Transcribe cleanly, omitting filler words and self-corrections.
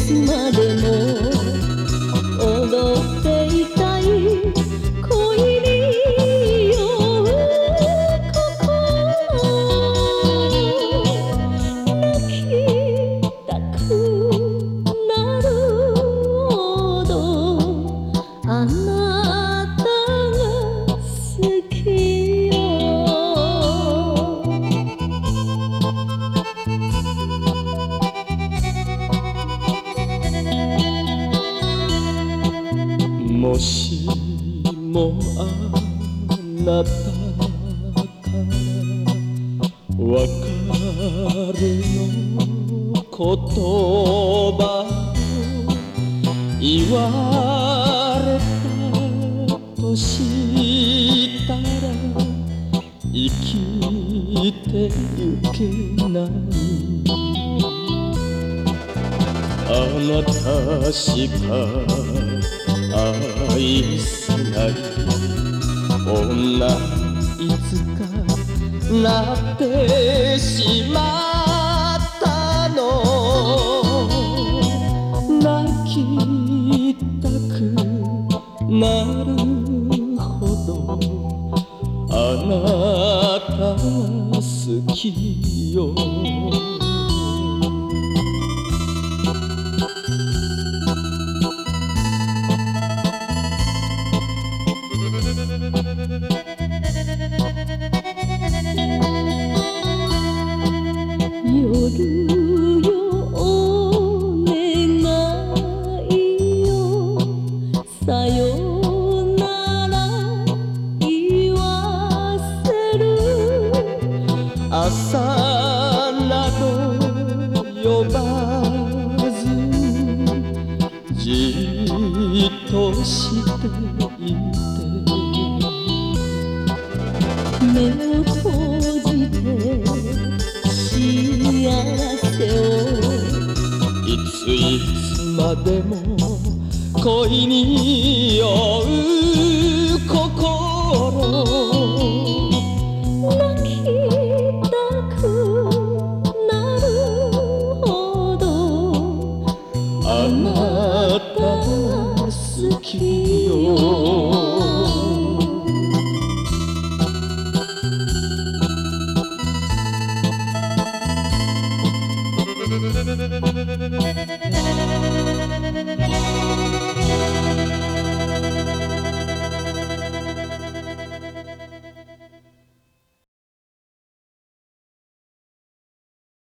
つまでも踊っていたい恋に酔う心泣きたくなるほどあなたが好きよもしもあなたから別れの言葉を言われたとしたら生きてゆけないあなたしか愛せない女いつかなってしまったの泣きたくなるほどあなたが好きよ夜よお願いよさよなら言わせる朝など呼ばずじっとしていて目を閉じて幸せをいついつまでも恋に酔う